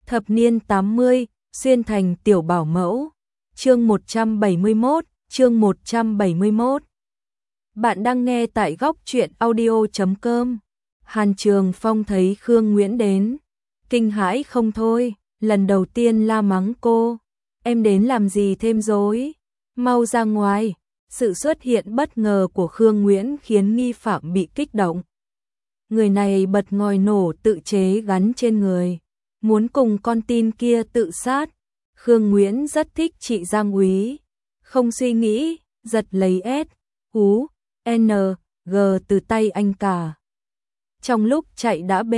Thập niên 80, xuyên thành tiểu bảo mẫu. Chương 171, chương 171. Bạn đang nghe tại góc truyện audio.com. Hàn Trường Phong thấy Khương Nguyễn đến, kinh hãi không thôi, lần đầu tiên la mắng cô. Em đến làm gì thêm rối? Mau ra ngoài. Sự xuất hiện bất ngờ của Khương Nguyễn khiến nghi phạm bị kích động. Người này bật ngòi nổ tự chế gắn trên người, muốn cùng con tin kia tự sát. Khương Nguyễn rất thích chị Giang Úy, không suy nghĩ, giật lấy S, U, N, G từ tay anh cả. Trong lúc chạy đã B,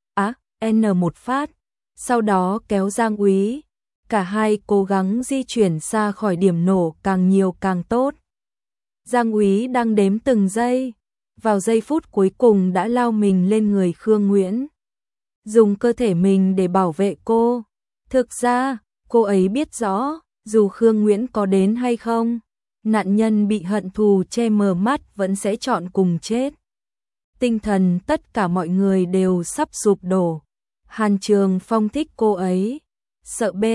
N một phát, sau đó kéo Giang Úy. Cả hai cố gắng di chuyển xa khỏi điểm nổ càng nhiều càng tốt. Giang Úy đang đếm từng giây, vào giây phút cuối cùng đã lao mình lên người Khương Nguyễn, dùng cơ thể mình để bảo vệ cô. Thực ra, cô ấy biết rõ, dù Khương Nguyễn có đến hay không, nạn nhân bị hận thù che mờ mắt vẫn sẽ chọn cùng chết. Tinh thần tất cả mọi người đều sắp sụp đổ. Hàn Trường Phong thích cô ấy, sợ B,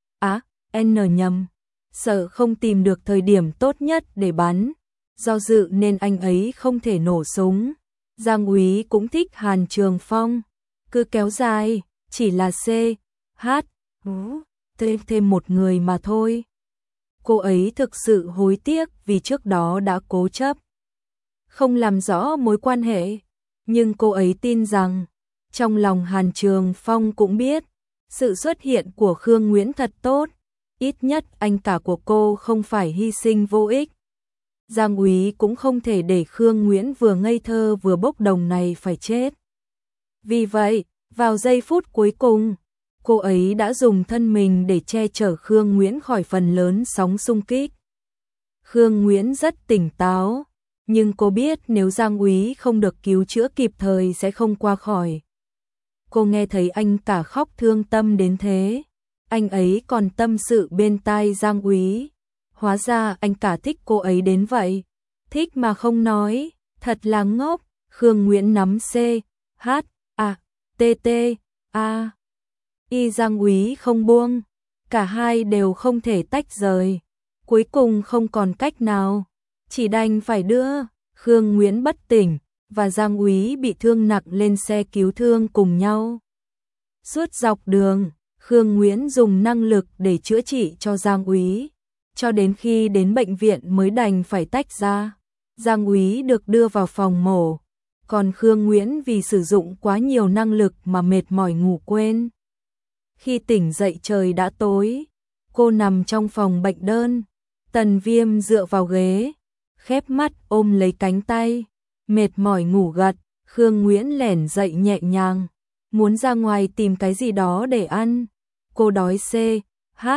N nhầm, sợ không tìm được thời điểm tốt nhất để bắn, do dự nên anh ấy không thể nổ súng. Giang Úy cũng thích Hàn Trường Phong, cứ kéo dài, chỉ là C, H, U, thêm một người mà thôi. Cô ấy thực sự hối tiếc vì trước đó đã cố chấp không làm rõ mối quan hệ, nhưng cô ấy tin rằng trong lòng Hàn Trường Phong cũng biết sự xuất hiện của Khương Nguyễn thật tốt, ít nhất anh cả của cô không phải hy sinh vô ích. Giang Úy cũng không thể để Khương Nguyễn vừa ngây thơ vừa bốc đồng này phải chết. Vì vậy, vào giây phút cuối cùng, cô ấy đã dùng thân mình để che chở Khương Nguyễn khỏi phần lớn sóng xung kích. Khương Nguyễn rất tỉnh táo, nhưng cô biết nếu Giang Úy không được cứu chữa kịp thời sẽ không qua khỏi. Cô nghe thấy anh cả khóc thương tâm đến thế, anh ấy còn tâm sự bên tai Giang Úy. Hóa ra anh cả thích cô ấy đến vậy, thích mà không nói, thật là ngốc. Khương Nguyễn nắm C, H, T, A, Y Giang Úy không buông, cả hai đều không thể tách rời. Cuối cùng không còn cách nào, chỉ đành phải đưa Khương Nguyễn bất tỉnh và Giang Úy bị thương nặng lên xe cứu thương cùng nhau. Suốt dọc đường, Khương Nguyễn dùng năng lực để chữa trị cho Giang Úy, cho đến khi đến bệnh viện mới đành phải tách ra. Giang Úy được đưa vào phòng mổ, còn Khương Nguyễn vì sử dụng quá nhiều năng lực mà mệt mỏi ngủ quên. Khi tỉnh dậy trời đã tối, cô nằm trong phòng bệnh đơn. Tần Viêm dựa vào ghế, khép mắt ôm lấy cánh tay, mệt mỏi ngủ gật. Khương Nguyễn lẻn dậy nhẹ nhàng, muốn ra ngoài tìm cái gì đó để ăn. Cô đói C, H,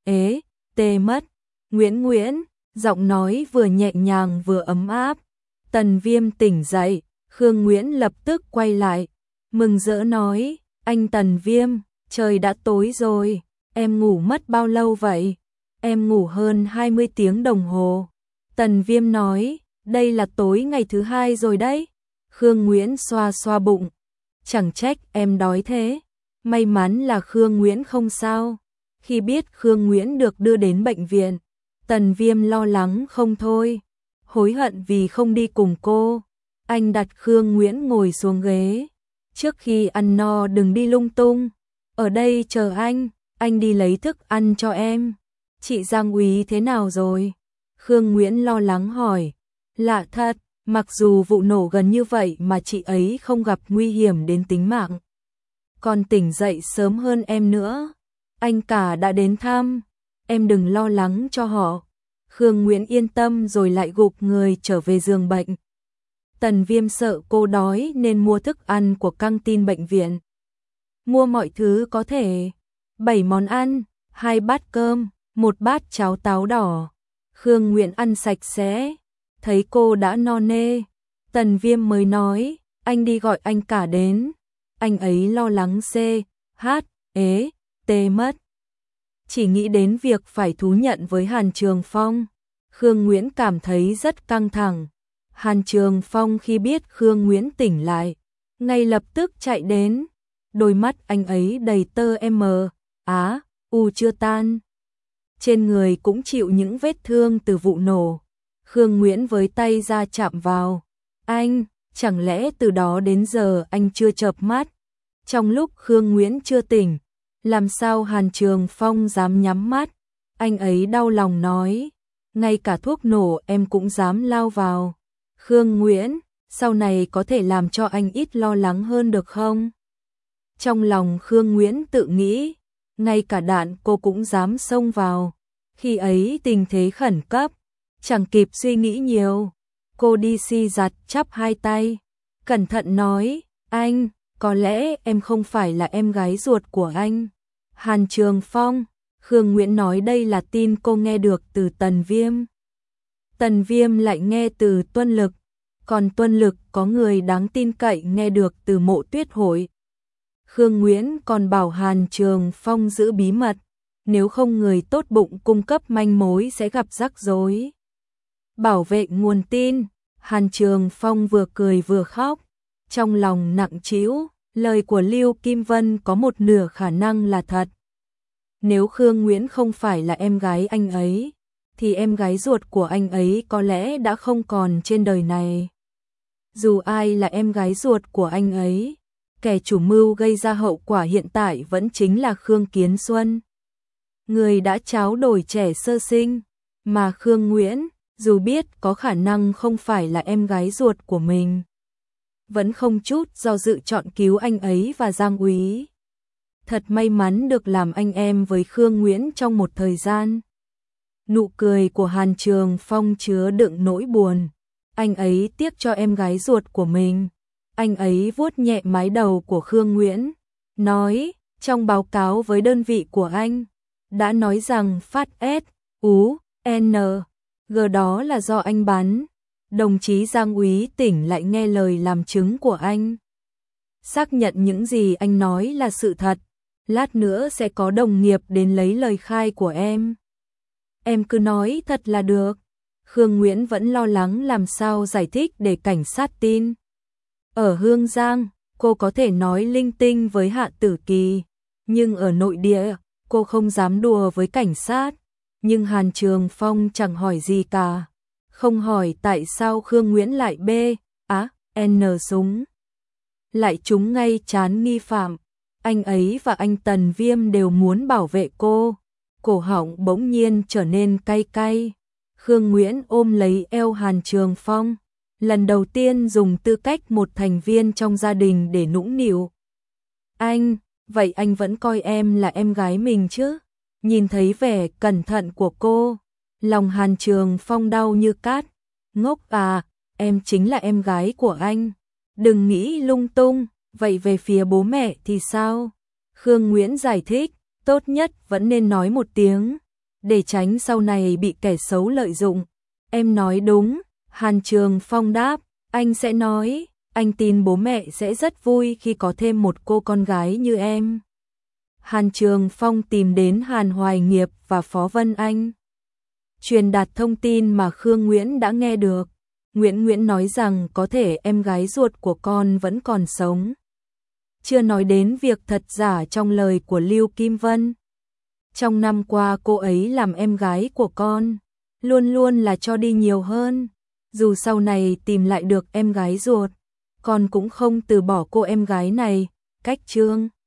T mất. Nguyễn, giọng nói vừa nhẹ nhàng vừa ấm áp. Tần Viêm tỉnh dậy, Khương Nguyễn lập tức quay lại, mừng rỡ nói, anh Tần Viêm, trời đã tối rồi, em ngủ mất bao lâu vậy? Em ngủ hơn 20 tiếng đồng hồ. Tần Viêm nói, đây là tối ngày thứ 2 rồi đấy. Khương Nguyễn xoa xoa bụng, chẳng trách em đói thế. May mắn là Khương Nguyễn không sao. Khi biết Khương Nguyễn được đưa đến bệnh viện, Tần Viêm lo lắng không thôi, hối hận vì không đi cùng cô. Anh đặt Khương Nguyễn ngồi xuống ghế, trước khi ăn no đừng đi lung tung, ở đây chờ anh đi lấy thức ăn cho em. Chị Giang Úy thế nào rồi? Khương Nguyễn lo lắng hỏi. Lạ thật, mặc dù vụ nổ gần như vậy mà chị ấy không gặp nguy hiểm đến tính mạng, còn tỉnh dậy sớm hơn em nữa. Anh cả đã đến thăm, em đừng lo lắng cho họ. Khương Nguyễn yên tâm rồi lại gục người trở về giường bệnh. Tần Viêm sợ cô đói nên mua thức ăn của căng tin bệnh viện. Mua mọi thứ có thể, 7 món ăn, 2 bát cơm, 1 bát cháo táo đỏ. Khương Nguyễn ăn sạch sẽ, thấy cô đã no nê, Tần Viêm mới nói, anh đi gọi anh cả đến. Anh ấy lo lắng C, H, T mất. Chỉ nghĩ đến việc phải thú nhận với Hàn Trường Phong, Khương Nguyễn cảm thấy rất căng thẳng. Hàn Trường Phong khi biết Khương Nguyễn tỉnh lại, ngay lập tức chạy đến. đôi mắt anh ấy đầy tơ u chưa tan. Trên người cũng chịu những vết thương từ vụ nổ. Khương Nguyễn với tay ra chạm vào. Anh, chẳng lẽ từ đó đến giờ anh chưa chợp mắt? Trong lúc Khương Nguyễn chưa tỉnh, làm sao Hàn Trường Phong dám nhắm mắt? Anh ấy đau lòng nói, ngay cả thuốc nổ em cũng dám lao vào. Khương Nguyễn, sau này có thể làm cho anh ít lo lắng hơn được không? Trong lòng Khương Nguyễn tự nghĩ, ngay cả đạn cô cũng dám xông vào. Khi ấy tình thế khẩn cấp, chẳng kịp suy nghĩ nhiều. Cô đi si giặt chắp hai tay, cẩn thận nói, anh, có lẽ em không phải là em gái ruột của anh. Hàn Trường Phong, Khương Nguyễn nói đây là tin cô nghe được từ Tần Viêm. Tần Viêm lại nghe từ Tuân Lực, còn Tuân Lực có người đáng tin cậy nghe được từ Mộ Tuyết Hội. Khương Nguyễn còn bảo Hàn Trường Phong giữ bí mật, nếu không người tốt bụng cung cấp manh mối sẽ gặp rắc rối. Bảo vệ nguồn tin, Hàn Trường Phong vừa cười vừa khóc, trong lòng nặng trĩu, lời của Lưu Kim Vân có một nửa khả năng là thật. Nếu Khương Nguyễn không phải là em gái anh ấy, thì em gái ruột của anh ấy có lẽ đã không còn trên đời này. Dù ai là em gái ruột của anh ấy, kẻ chủ mưu gây ra hậu quả hiện tại vẫn chính là Khương Kiến Xuân. Người đã tráo đổi trẻ sơ sinh, mà Khương Nguyễn, dù biết có khả năng không phải là em gái ruột của mình, vẫn không chút do dự chọn cứu anh ấy và Giang Úy. Thật may mắn được làm anh em với Khương Nguyễn trong một thời gian. Nụ cười của Hàn Trường Phong chứa đựng nỗi buồn. Anh ấy tiếc cho em gái ruột của mình. Anh ấy vuốt nhẹ mái đầu của Khương Nguyễn, nói, trong báo cáo với đơn vị của anh, đã nói rằng phát S.U.N.G đó là do anh bắn. Đồng chí Giang Úy tỉnh lại nghe lời làm chứng của anh. Xác nhận những gì anh nói là sự thật. Lát nữa sẽ có đồng nghiệp đến lấy lời khai của em. Em cứ nói thật là được. Khương Nguyễn vẫn lo lắng làm sao giải thích để cảnh sát tin. Ở Hương Giang, cô có thể nói linh tinh với Hạ Tử Kỳ, nhưng ở nội địa, cô không dám đùa với cảnh sát. Nhưng Hàn Trường Phong chẳng hỏi gì cả. Không hỏi tại sao Khương Nguyễn lại N súng. Lại trúng ngay trán nghi phạm. Anh ấy và anh Tần Viêm đều muốn bảo vệ cô. Cổ họng bỗng nhiên trở nên cay cay. Khương Nguyễn ôm lấy eo Hàn Trường Phong, lần đầu tiên dùng tư cách một thành viên trong gia đình để nũng nịu. Anh, vậy anh vẫn coi em là em gái mình chứ? Nhìn thấy vẻ cẩn thận của cô, lòng Hàn Trường Phong đau như cát. Ngốc à, em chính là em gái của anh. Đừng nghĩ lung tung, vậy về phía bố mẹ thì sao? Khương Nguyễn giải thích, tốt nhất vẫn nên nói một tiếng, để tránh sau này bị kẻ xấu lợi dụng. Em nói đúng, Hàn Trường Phong đáp, anh sẽ nói, anh tin bố mẹ sẽ rất vui khi có thêm một cô con gái như em. Hàn Trường Phong tìm đến Hàn Hoài Nghiệp và Phó Vân Anh, truyền đạt thông tin mà Khương Nguyễn đã nghe được. Nguyễn nói rằng có thể em gái ruột của con vẫn còn sống. Chưa nói đến việc thật giả trong lời của Lưu Kim Vân. Trong năm qua cô ấy làm em gái của con, luôn luôn là cho đi nhiều hơn. Dù sau này tìm lại được em gái ruột, con cũng không từ bỏ cô em gái này. Cách chương